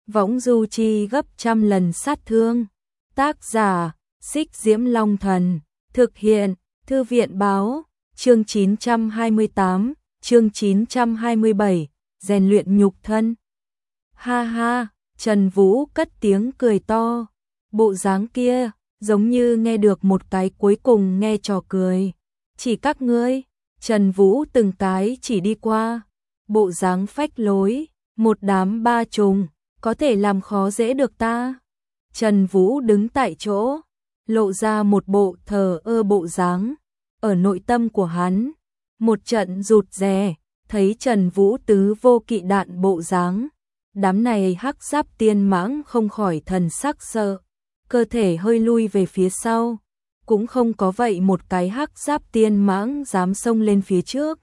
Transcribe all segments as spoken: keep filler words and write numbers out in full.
võng du chi gấp trăm lần sát thương. Tác giả, Xích Diễm Long Thần, thực hiện, Thư viện Báo, chương chín trăm hai mươi tám, chương chín trăm hai mươi bảy, rèn luyện nhục thân. Ha ha, Trần Vũ cất tiếng cười to, bộ dáng kia, giống như nghe được một cái cuối cùng nghe trò cười. Chỉ các ngươi, Trần Vũ từng cái chỉ đi qua, bộ dáng phách lối, một đám ba trùng, có thể làm khó dễ được ta. Trần Vũ đứng tại chỗ, lộ ra một bộ thờ ơ bộ dáng, ở nội tâm của hắn, một trận rụt rè, thấy Trần Vũ tứ vô kỵ đạn bộ dáng, đám này hắc giáp tiên mãng không khỏi thần sắc sợ, cơ thể hơi lui về phía sau, cũng không có vậy một cái hắc giáp tiên mãng dám xông lên phía trước.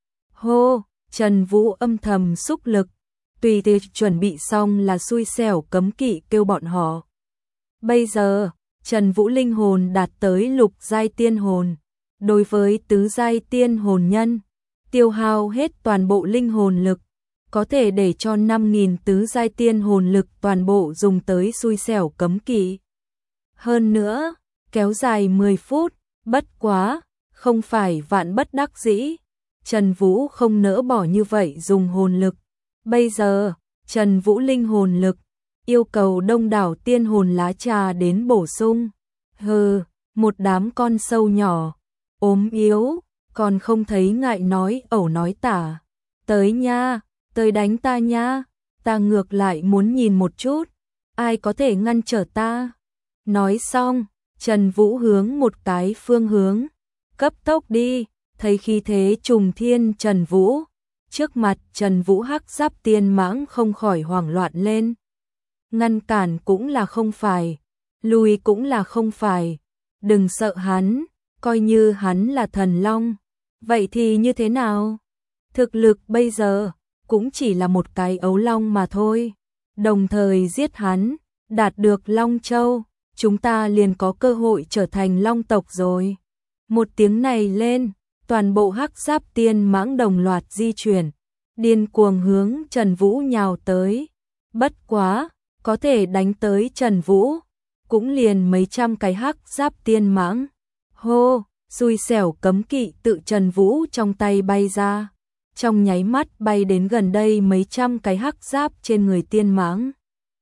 Hô, Trần Vũ âm thầm xúc lực, tùy tiệc chuẩn bị xong là xui xẻo cấm kỵ kêu bọn họ. Bây giờ, Trần Vũ linh hồn đạt tới lục giai tiên hồn, đối với tứ giai tiên hồn nhân, tiêu hao hết toàn bộ linh hồn lực, có thể để cho năm nghìn tứ giai tiên hồn lực toàn bộ dùng tới xui xẻo cấm kỵ. Hơn nữa, kéo dài mười phút, bất quá, không phải vạn bất đắc dĩ, Trần Vũ không nỡ bỏ như vậy dùng hồn lực. Bây giờ, Trần Vũ linh hồn lực, yêu cầu đông đảo tiên hồn lá trà đến bổ sung. Hừ, một đám con sâu nhỏ, ốm yếu, còn không thấy ngại nói ẩu nói tả. Tới nha, tới đánh ta nha, ta ngược lại muốn nhìn một chút, ai có thể ngăn trở ta. Nói xong, Trần Vũ hướng một cái phương hướng, cấp tốc đi, thấy khí thế trùng thiên Trần Vũ. Trước mặt Trần Vũ hắc giáp tiên mãng không khỏi hoảng loạn lên. Ngăn cản cũng là không phải, lùi cũng là không phải, đừng sợ hắn, coi như hắn là thần long. Vậy thì như thế nào? Thực lực bây giờ, cũng chỉ là một cái ấu long mà thôi. Đồng thời giết hắn, đạt được Long Châu, chúng ta liền có cơ hội trở thành long tộc rồi. Một tiếng này lên, toàn bộ hắc giáp tiên mãng đồng loạt di chuyển, điên cuồng hướng Trần Vũ nhào tới. Bất quá, có thể đánh tới Trần Vũ, cũng liền mấy trăm cái hắc giáp tiên mãng. Hô, xui xẻo cấm kỵ tự Trần Vũ trong tay bay ra, trong nháy mắt bay đến gần đây mấy trăm cái hắc giáp trên người tiên mãng.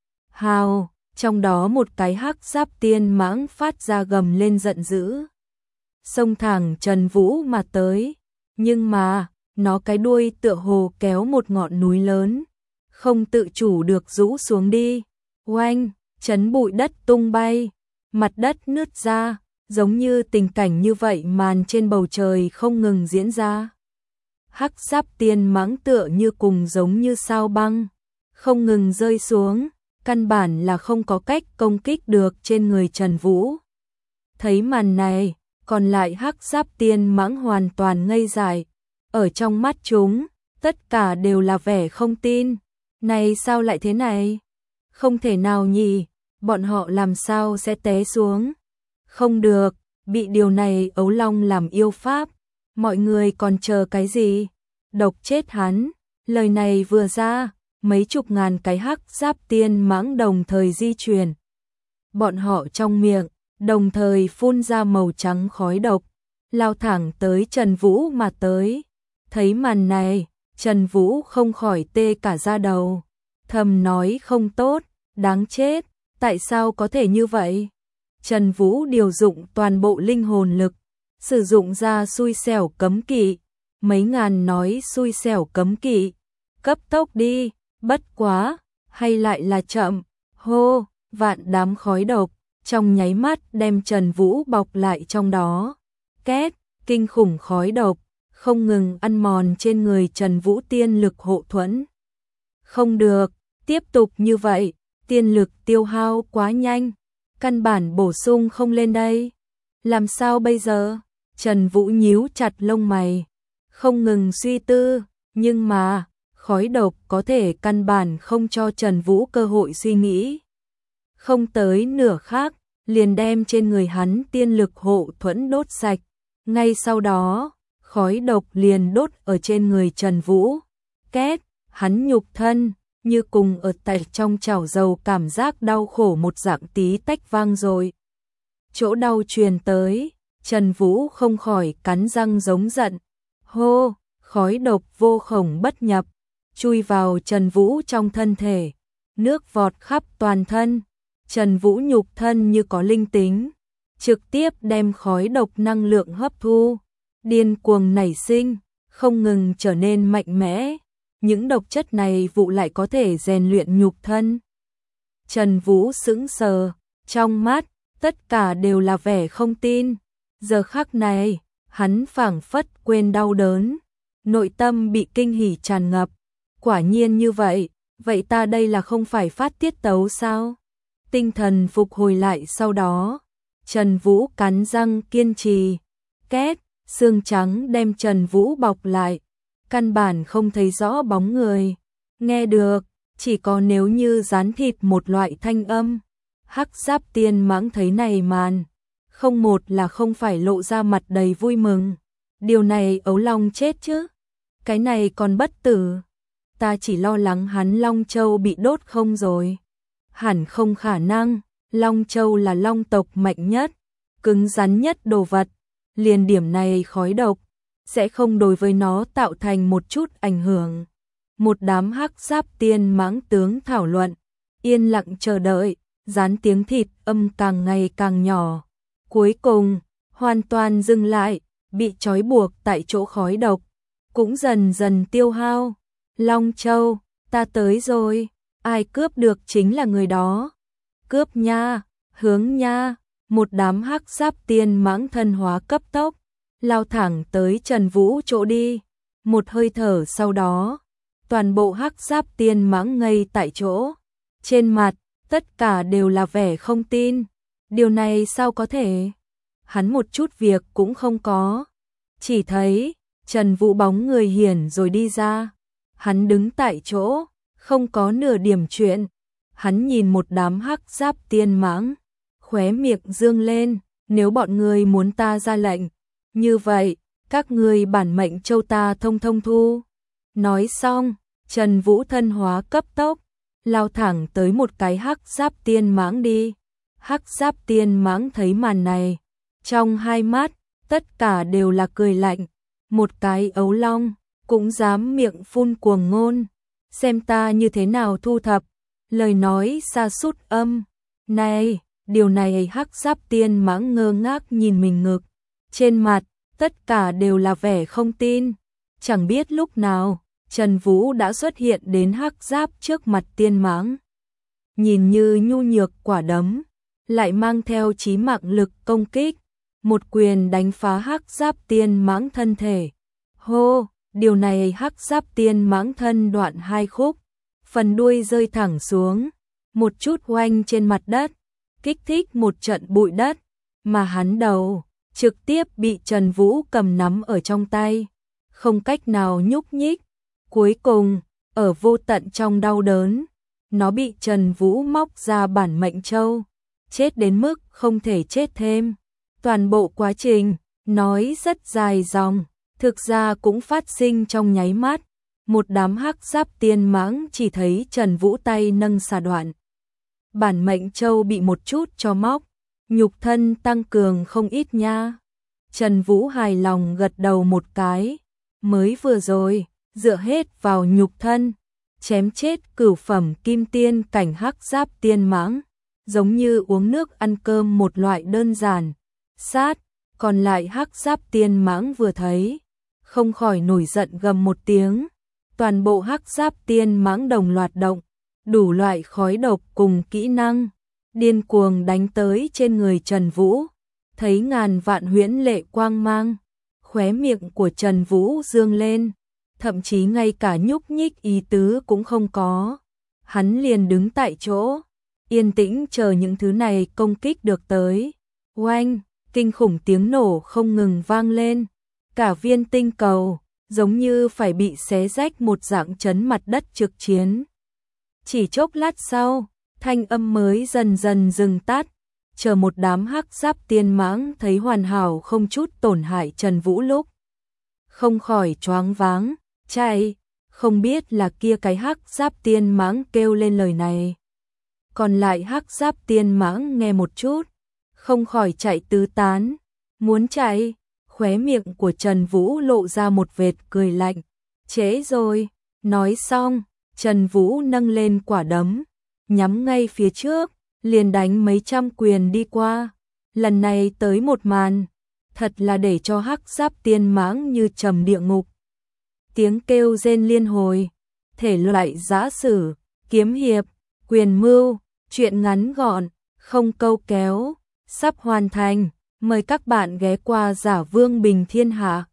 Hào, trong đó một cái hắc giáp tiên mãng phát ra gầm lên giận dữ, xông thẳng Trần Vũ mà tới, nhưng mà, nó cái đuôi tựa hồ kéo một ngọn núi lớn, không tự chủ được rũ xuống đi. Oanh, chấn bụi đất tung bay, mặt đất nứt ra, giống như tình cảnh như vậy màn trên bầu trời không ngừng diễn ra. Hắc giáp tiên mãng tựa như cùng giống như sao băng, không ngừng rơi xuống, căn bản là không có cách công kích được trên người Trần Vũ. Thấy màn này, còn lại hắc giáp tiên mãng hoàn toàn ngây dại, ở trong mắt chúng, tất cả đều là vẻ không tin. Này sao lại thế này? Không thể nào nhỉ, bọn họ làm sao sẽ té xuống? Không được, bị điều này ấu long làm yêu pháp, mọi người còn chờ cái gì? Độc chết hắn, lời này vừa ra, mấy chục ngàn cái hắc giáp tiên mãng đồng thời di chuyển. Bọn họ trong miệng, đồng thời phun ra màu trắng khói độc, lao thẳng tới Trần Vũ mà tới. Thấy màn này, Trần Vũ không khỏi tê cả da đầu, thầm nói không tốt, đáng chết, tại sao có thể như vậy? Trần Vũ điều dụng toàn bộ linh hồn lực, sử dụng ra xui xẻo cấm kỵ, mấy ngàn nói xui xẻo cấm kỵ, cấp tốc đi, bất quá, hay lại là chậm. Hô, vạn đám khói độc, trong nháy mắt đem Trần Vũ bọc lại trong đó. Két, kinh khủng khói độc, không ngừng ăn mòn trên người Trần Vũ tiên lực hộ thuẫn. Không được, tiếp tục như vậy, tiên lực tiêu hao quá nhanh, căn bản bổ sung không lên đây. Làm sao bây giờ? Trần Vũ nhíu chặt lông mày, không ngừng suy tư, nhưng mà, khói độc có thể căn bản không cho Trần Vũ cơ hội suy nghĩ. Không tới nửa khắc, liền đem trên người hắn tiên lực hộ thuẫn đốt sạch. Ngay sau đó, khói độc liền đốt ở trên người Trần Vũ. Két, hắn nhục thân, như cùng ở tại trong chảo dầu, cảm giác đau khổ một dạng tí tách vang rồi. Chỗ đau truyền tới, Trần Vũ không khỏi cắn răng giống giận. Hô, khói độc vô khổng bất nhập, chui vào Trần Vũ trong thân thể, nước vọt khắp toàn thân. Trần Vũ nhục thân như có linh tính, trực tiếp đem khói độc năng lượng hấp thu, điên cuồng nảy sinh, không ngừng trở nên mạnh mẽ. Những độc chất này vụ lại có thể rèn luyện nhục thân. Trần Vũ sững sờ, trong mắt tất cả đều là vẻ không tin. Giờ khắc này, hắn phảng phất quên đau đớn, nội tâm bị kinh hỉ tràn ngập. Quả nhiên như vậy, vậy ta đây là không phải phát tiết tấu sao? Tinh thần phục hồi lại sau đó, Trần Vũ cắn răng kiên trì. Két, xương trắng đem Trần Vũ bọc lại, căn bản không thấy rõ bóng người. Nghe được, chỉ có nếu như rán thịt một loại thanh âm. Hắc Giáp Tiên Mãng thấy này màn, không một là không phải lộ ra mặt đầy vui mừng. Điều này ấu long chết chứ? Cái này còn bất tử. Ta chỉ lo lắng hắn Long Châu bị đốt không rồi. Hẳn không khả năng, Long Châu là long tộc mạnh nhất, cứng rắn nhất đồ vật. Liền điểm này khói độc sẽ không đối với nó tạo thành một chút ảnh hưởng. Một đám Hắc Giáp Tiên Mãng tướng thảo luận, yên lặng chờ đợi, rán tiếng thịt âm càng ngày càng nhỏ. Cuối cùng, hoàn toàn dừng lại, bị trói buộc tại chỗ khói độc, cũng dần dần tiêu hao. Long Châu, ta tới rồi, ai cướp được chính là người đó. Cướp nha, hướng nha, một đám Hắc Giáp Tiên Mãng thân hóa cấp tốc, lao thẳng tới Trần Vũ chỗ đi. Một hơi thở sau đó, toàn bộ Hắc Giáp Tiên Mãng ngây tại chỗ, trên mặt tất cả đều là vẻ không tin. Điều này sao có thể? Hắn một chút việc cũng không có, chỉ thấy Trần Vũ bóng người hiển rồi đi ra. Hắn đứng tại chỗ, không có nửa điểm chuyện. Hắn nhìn một đám Hắc Giáp Tiên Mãng, khóe miệng dương lên, nếu bọn người muốn ta ra lệnh, như vậy, các ngươi bản mệnh châu ta thông thông thu. Nói xong, Trần Vũ thân hóa cấp tốc, lao thẳng tới một cái Hắc Giáp Tiên Mãng đi. Hắc Giáp Tiên Mãng thấy màn này, trong hai mắt, tất cả đều là cười lạnh. Một cái ấu long, cũng dám miệng phun cuồng ngôn, xem ta như thế nào thu thập. Lời nói xa sút âm. Này, điều này Hắc Giáp Tiên Mãng ngơ ngác nhìn mình ngực, trên mặt tất cả đều là vẻ không tin. Chẳng biết lúc nào, Trần Vũ đã xuất hiện đến Hắc Giáp trước mặt Tiên Mãng. Nhìn như nhu nhược quả đấm, lại mang theo chí mạng lực công kích, một quyền đánh phá Hắc Giáp Tiên Mãng thân thể. Hô, điều này Hắc Giáp Tiên Mãng thân đoạn hai khúc, phần đuôi rơi thẳng xuống, một chút oanh trên mặt đất, kích thích một trận bụi đất, mà hắn đầu trực tiếp bị Trần Vũ cầm nắm ở trong tay, không cách nào nhúc nhích. Cuối cùng, ở vô tận trong đau đớn, nó bị Trần Vũ móc ra bản mệnh châu, chết đến mức không thể chết thêm. Toàn bộ quá trình, nói rất dài dòng, thực ra cũng phát sinh trong nháy mắt. Một đám Hắc Giáp Tiên Mãng chỉ thấy Trần Vũ tay nâng xà đoạn, bản mệnh châu bị một chút cho móc, nhục thân tăng cường không ít nha. Trần Vũ hài lòng gật đầu một cái, mới vừa rồi, dựa hết vào nhục thân, chém chết cửu phẩm kim tiên cảnh Hắc Giáp Tiên Mãng, giống như uống nước ăn cơm một loại đơn giản. Sát, còn lại Hắc Giáp Tiên Mãng vừa thấy, không khỏi nổi giận gầm một tiếng. Toàn bộ Hắc Giáp Tiên Mãng đồng loạt động, đủ loại khói độc cùng kỹ năng, điên cuồng đánh tới trên người Trần Vũ. Thấy ngàn vạn huyễn lệ quang mang, khóe miệng của Trần Vũ dương lên, thậm chí ngay cả nhúc nhích ý tứ cũng không có. Hắn liền đứng tại chỗ, yên tĩnh chờ những thứ này công kích được tới. Oanh, kinh khủng tiếng nổ không ngừng vang lên, cả viên tinh cầu giống như phải bị xé rách một dạng chấn mặt đất trực chiến. Chỉ chốc lát sau, thanh âm mới dần dần dừng tắt, chờ một đám Hắc Giáp Tiên Mãng thấy hoàn hảo không chút tổn hại Trần Vũ lúc không khỏi choáng váng, chạy, không biết là kia cái hắc giáp tiên mãng kêu lên lời này. Còn lại hắc giáp tiên mãng nghe một chút, không khỏi chạy tứ tán, muốn chạy, khóe miệng của Trần Vũ lộ ra một vệt cười lạnh, trễ rồi, nói xong, Trần Vũ nâng lên quả đấm, nhắm ngay phía trước, liền đánh mấy trăm quyền đi qua, lần này tới một màn, thật là để cho hắc giáp tiên mãng như trầm địa ngục. Tiếng kêu rên liên hồi, thể loại giã sử, kiếm hiệp, quyền mưu, truyện ngắn gọn, không câu kéo, sắp hoàn thành, mời các bạn ghé qua Giả Vương Bình Thiên Hạ.